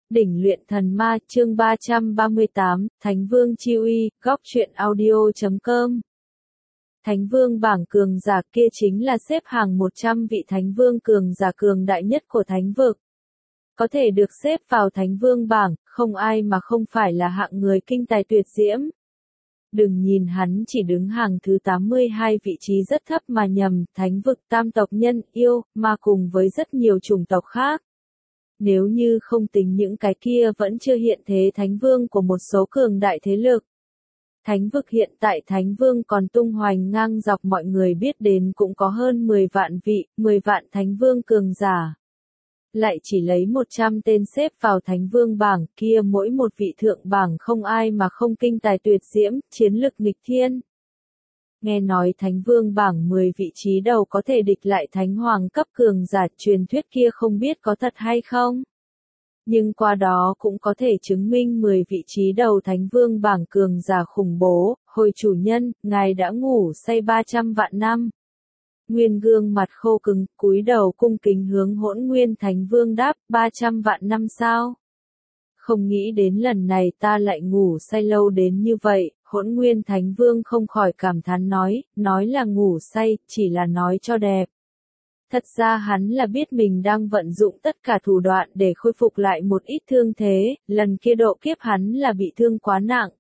Đỉnh luyện thần ma chương 338, Thánh Vương Chi Uy, góc truyện audio.com. Thánh Vương bảng cường giả kia chính là xếp hàng 100 vị Thánh Vương cường giả cường đại nhất của Thánh vực. Có thể được xếp vào Thánh Vương bảng, không ai mà không phải là hạng người kinh tài tuyệt diễm. Đừng nhìn hắn chỉ đứng hàng thứ 82 vị trí rất thấp mà nhầm, Thánh vực tam tộc nhân, yêu, mà cùng với rất nhiều chủng tộc khác. Nếu như không tính những cái kia vẫn chưa hiện thế Thánh Vương của một số cường đại thế lực. Thánh vực hiện tại Thánh Vương còn tung hoành ngang dọc, mọi người biết đến cũng có hơn 10 vạn vị, 10 vạn Thánh Vương cường giả. Lại chỉ lấy 100 tên xếp vào Thánh Vương bảng, kia mỗi một vị thượng bảng không ai mà không kinh tài tuyệt diễm, chiến lực nghịch thiên. Nghe nói Thánh Vương bảng 10 vị trí đầu có thể địch lại Thánh Hoàng cấp cường giả, truyền thuyết kia không biết có thật hay không. Nhưng qua đó cũng có thể chứng minh 10 vị trí đầu Thánh Vương bảng cường giả khủng bố. Hồi chủ nhân, ngài đã ngủ say 300 vạn năm. Nguyên gương mặt khô cứng, cúi đầu cung kính hướng Hỗn Nguyên Thánh Vương đáp, 300 vạn năm sao? Không nghĩ đến lần này ta lại ngủ say lâu đến như vậy. Hỗn Nguyên Thánh Vương không khỏi cảm thán nói là ngủ say, chỉ là nói cho đẹp. Thật ra hắn là biết mình đang vận dụng tất cả thủ đoạn để khôi phục lại một ít thương thế, lần kia độ kiếp hắn là bị thương quá nặng.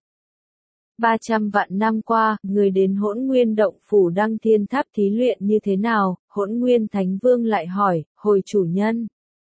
300 vạn năm qua, người đến Hỗn Nguyên Động Phủ Đăng Thiên Tháp thí luyện như thế nào? Hỗn Nguyên Thánh Vương lại hỏi, hồi chủ nhân.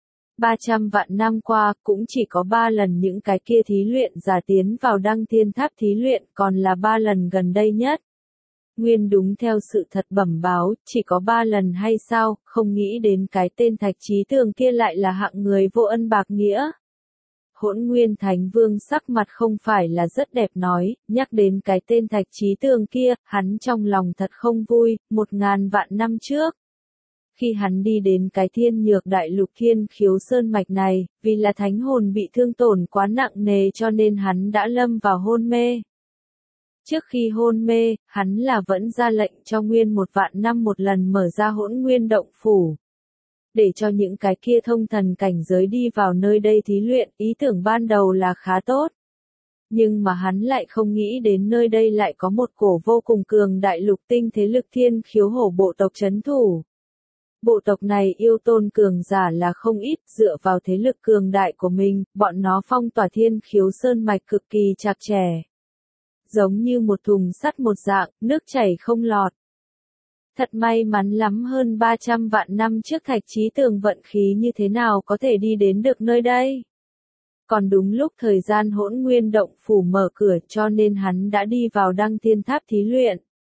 300 vạn năm qua, cũng chỉ có 3 lần những cái kia thí luyện giả tiến vào Đăng Thiên Tháp thí luyện, còn là 3 lần gần đây nhất. Nguyên đúng theo sự thật bẩm báo, chỉ có 3 lần hay sao, không nghĩ đến cái tên Thạch Chí Tường kia lại là hạng người vô ân bạc nghĩa. Hỗn Nguyên Thánh Vương sắc mặt không phải là rất đẹp nói, nhắc đến cái tên Thạch Chí Tường kia, hắn trong lòng thật không vui, 1000 vạn năm trước. Khi hắn đi đến cái Thiên Nhược Đại Lục Thiên Khiếu Sơn mạch này, vì là thánh hồn bị thương tổn quá nặng nề cho nên hắn đã lâm vào hôn mê. Trước khi hôn mê, hắn là vẫn ra lệnh cho Nguyên 1 vạn năm một lần mở ra Hỗn Nguyên Động Phủ. Để cho những cái kia thông thần cảnh giới đi vào nơi đây thí luyện, ý tưởng ban đầu là khá tốt. Nhưng mà hắn lại không nghĩ đến nơi đây lại có một cổ vô cùng cường đại lục tinh thế lực Thiên Khiếu Hổ bộ tộc trấn thủ. Bộ tộc này yêu tôn cường giả là không ít, dựa vào thế lực cường đại của mình, bọn nó phong tỏa Thiên Khiếu Sơn mạch cực kỳ chặt chẽ. Giống như một thùng sắt một dạng, nước chảy không lọt. Thật may mắn lắm, hơn 300 vạn năm trước Thạch Chí Tường vận khí như thế nào có thể đi đến được nơi đây. Còn đúng lúc thời gian Hỗn Nguyên Động Phủ mở cửa cho nên hắn đã đi vào Đăng Thiên Tháp thí luyện.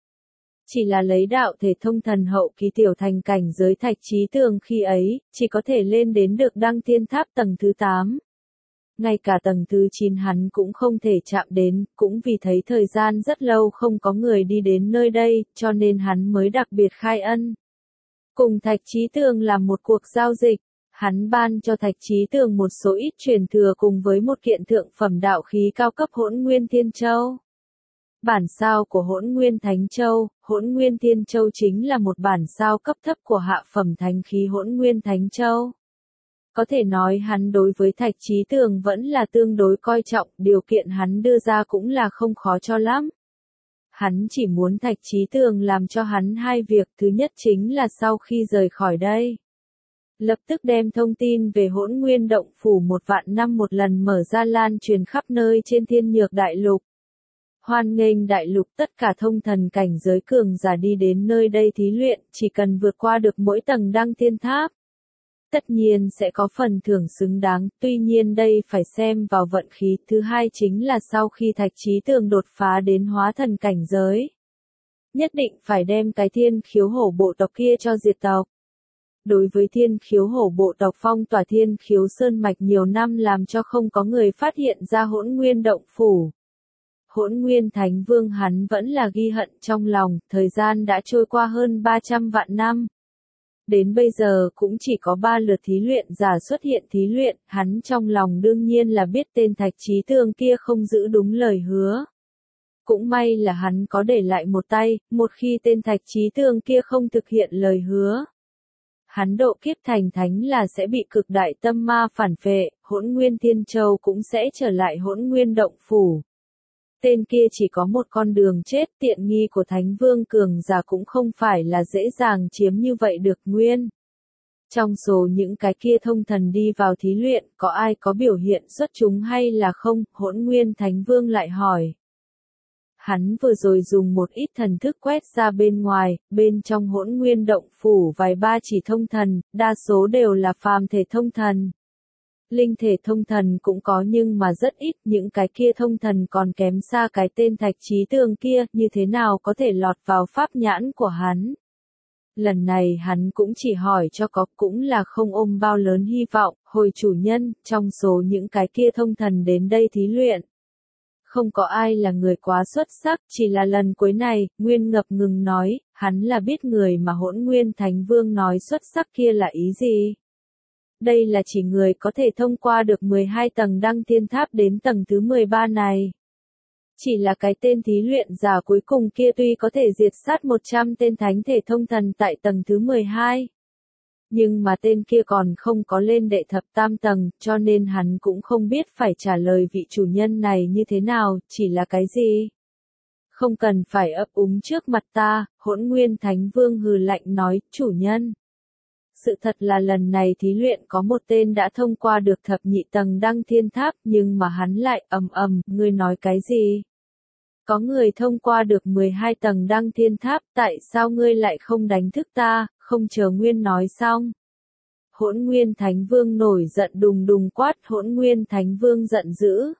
Chỉ là lấy đạo thể thông thần hậu kỳ tiểu thành cảnh giới Thạch Chí Tường khi ấy, chỉ có thể lên đến được Đăng Thiên Tháp tầng thứ 8. Ngay cả tầng thứ 9 hắn cũng không thể chạm đến, cũng vì thấy thời gian rất lâu không có người đi đến nơi đây, cho nên hắn mới đặc biệt khai ân. Cùng Thạch Chí Tường làm một cuộc giao dịch, hắn ban cho Thạch Chí Tường một số ít truyền thừa cùng với một kiện thượng phẩm đạo khí cao cấp Hỗn Nguyên Thiên Châu. Bản sao của Hỗn Nguyên Thánh Châu, Hỗn Nguyên Thiên Châu chính là một bản sao cấp thấp của hạ phẩm thánh khí Hỗn Nguyên Thánh Châu. Có thể nói hắn đối với Thạch Chí Tường vẫn là tương đối coi trọng, điều kiện hắn đưa ra cũng là không khó cho lắm. Hắn chỉ muốn Thạch Chí Tường làm cho hắn 2 việc, thứ nhất chính là sau khi rời khỏi đây. Lập tức đem thông tin về Hỗn Nguyên Động Phủ 1 vạn năm một lần mở ra lan truyền khắp nơi trên Thiên Nhược Đại Lục. Hoan nghênh đại lục tất cả thông thần cảnh giới cường giả đi đến nơi đây thí luyện, chỉ cần vượt qua được mỗi tầng Đăng Thiên Tháp. Tất nhiên sẽ có phần thưởng xứng đáng, tuy nhiên đây phải xem vào vận khí. Thứ hai chính là sau khi Thạch Chí Tường đột phá đến hóa thần cảnh giới. Nhất định phải đem cái Thiên Khiếu Hổ bộ tộc kia cho diệt tộc. Đối với Thiên Khiếu Hổ bộ tộc phong tỏa Thiên Khiếu Sơn mạch nhiều năm làm cho không có người phát hiện ra Hỗn Nguyên Động Phủ. Hỗn Nguyên Thánh Vương hắn vẫn là ghi hận trong lòng, thời gian đã trôi qua hơn 300 vạn năm. Đến bây giờ cũng chỉ có 3 lượt thí luyện giả xuất hiện thí luyện, hắn trong lòng đương nhiên là biết tên Thạch Chí Tường kia không giữ đúng lời hứa. Cũng may là hắn có để lại một tay, một khi tên Thạch Chí Tường kia không thực hiện lời hứa. hắn độ kiếp thành thánh là sẽ bị cực đại tâm ma phản phệ, Hỗn Nguyên Thiên Châu cũng sẽ trở lại Hỗn Nguyên Động Phủ. Tên kia chỉ có một con đường chết, tiện nghi của Thánh Vương cường giả cũng không phải là dễ dàng chiếm như vậy được nguyên. Trong số những cái kia thông thần đi vào thí luyện, có ai có biểu hiện xuất chúng hay là không? Hỗn Nguyên Thánh Vương lại hỏi. Hắn vừa rồi dùng một ít thần thức quét ra bên ngoài, bên trong Hỗn Nguyên Động Phủ vài ba chỉ thông thần, đa số đều là phàm thể thông thần. Linh thể thông thần cũng có nhưng mà rất ít, những cái kia thông thần còn kém xa cái tên Thạch Chí Tường kia, như thế nào có thể lọt vào pháp nhãn của hắn. Lần này hắn cũng chỉ hỏi cho có, cũng là không ôm bao lớn hy vọng, hồi chủ nhân, trong số những cái kia thông thần đến đây thí luyện. Không có ai là người quá xuất sắc, chỉ là lần cuối này, Nguyên ngập ngừng nói, hắn là biết người mà Hỗn Nguyên Thánh Vương nói xuất sắc kia là ý gì. Đây là chỉ người có thể thông qua được 12 tầng đăng thiên tháp đến tầng thứ 13 này. Chỉ là cái tên thí luyện giả cuối cùng kia tuy có thể diệt sát 100 tên thánh thể thông thần tại tầng thứ 12. Nhưng mà tên kia còn không có lên đệ thập tam tầng, cho nên hắn cũng không biết phải trả lời vị chủ nhân này như thế nào, chỉ là cái gì. Không cần phải ấp úng trước mặt ta, Hỗn Nguyên Thánh Vương hừ lạnh nói, chủ nhân. Sự thật là lần này thí luyện có một tên đã thông qua được thập nhị tầng đăng thiên tháp, nhưng mà hắn lại ngươi nói cái gì? Có người thông qua được 12 tầng đăng thiên tháp, tại sao ngươi lại không đánh thức ta, không chờ Nguyên nói xong? Hỗn Nguyên Thánh Vương nổi giận đùng đùng quát, Hỗn Nguyên Thánh Vương giận dữ.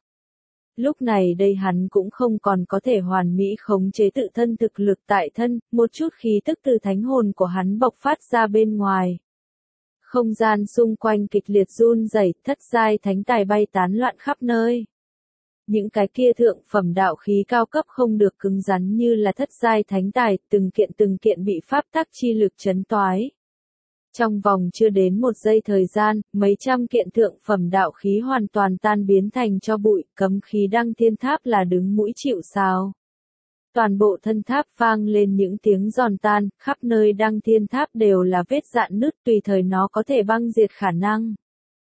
Lúc này đây hắn cũng không còn có thể hoàn mỹ khống chế tự thân thực lực tại thân, một chút khí tức từ thánh hồn của hắn bộc phát ra bên ngoài. Không gian xung quanh kịch liệt run rẩy, thất giai thánh tài bay tán loạn khắp nơi. Những cái kia thượng phẩm đạo khí cao cấp không được cứng rắn như là thất giai thánh tài, từng kiện bị pháp tắc chi lực chấn toái. Trong vòng chưa đến một giây thời gian, mấy trăm kiện thượng phẩm đạo khí hoàn toàn tan biến thành cho bụi, cấm khí đăng thiên tháp là đứng mũi chịu sào. Toàn bộ thân tháp vang lên những tiếng giòn tan, khắp nơi đăng thiên tháp đều là vết rạn nứt tùy thời nó có thể băng diệt khả năng.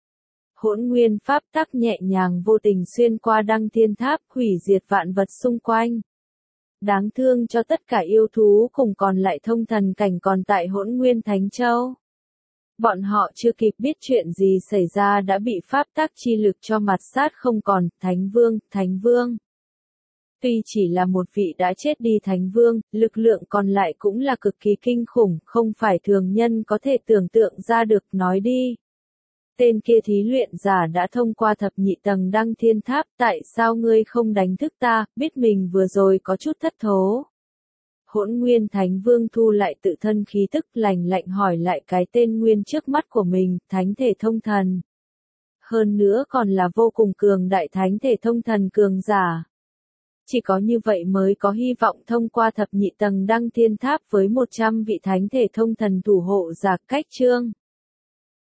Hỗn Nguyên pháp tắc nhẹ nhàng vô tình xuyên qua đăng thiên tháp, hủy diệt vạn vật xung quanh. Đáng thương cho tất cả yêu thú cùng còn lại thông thần cảnh còn tại Hỗn Nguyên Thánh Châu. Bọn họ chưa kịp biết chuyện gì xảy ra đã bị pháp tắc chi lực cho mặt sát không còn, Thánh Vương. Tuy chỉ là một vị đã chết đi Thánh Vương, lực lượng còn lại cũng là cực kỳ kinh khủng, không phải thường nhân có thể tưởng tượng ra được, nói đi. Tên kia thí luyện giả đã thông qua thập nhị tầng đăng thiên tháp, tại sao ngươi không đánh thức ta, biết mình vừa rồi có chút thất thố. Hỗn Nguyên Thánh Vương thu lại tự thân khí tức lạnh lạnh hỏi lại cái tên nguyên trước mắt của mình, thánh thể thông thần. Hơn nữa còn là vô cùng cường đại thánh thể thông thần cường giả. Chỉ có như vậy mới có hy vọng thông qua thập nhị tầng đăng thiên tháp với 100 vị thánh thể thông thần thủ hộ giả cách chương.